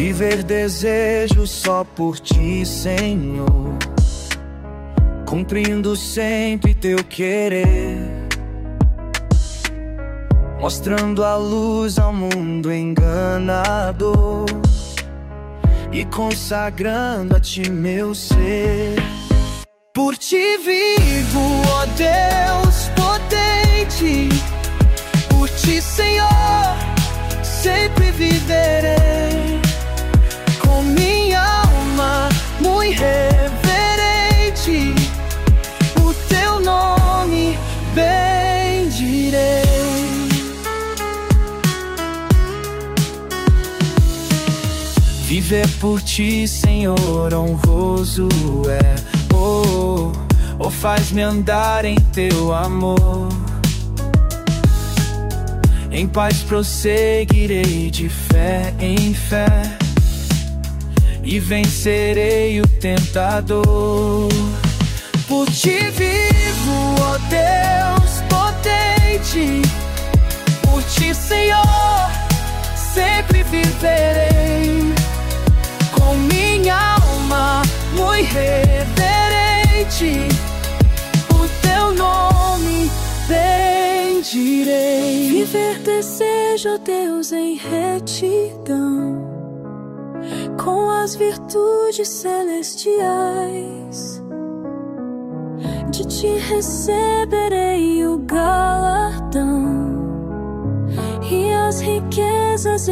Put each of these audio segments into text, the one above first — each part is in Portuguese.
Viver desejo só por ti, Senhor, cumprindo sempre teu querer, mostrando a luz ao mundo enganador e consagrando a ti meu ser. Por ti vivo, ó Deus potente, por ti, Senhor, sempre viverei, com minha alma muito reverente, o teu nome bendirei. Viver por ti, Senhor, honroso é, faz-me andar em teu amor. Em paz prosseguirei de fé em fé e vencerei o tentador. Por ti vivo, ó Deus potente, por ti, Senhor, sempre viverei, com minha alma muito reverente, o teu nome bendirei. Viver desejo, ó Deus, em retidão, com as virtudes celestiais. De ti receberei o galardão e as riquezas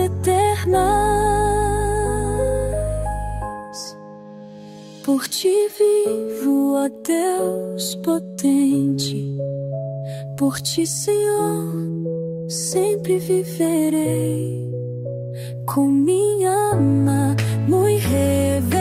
eternas. Por ti vivo, ó Deus potente, por ti, Senhor, sempre viverei, com minha alma muito reverente,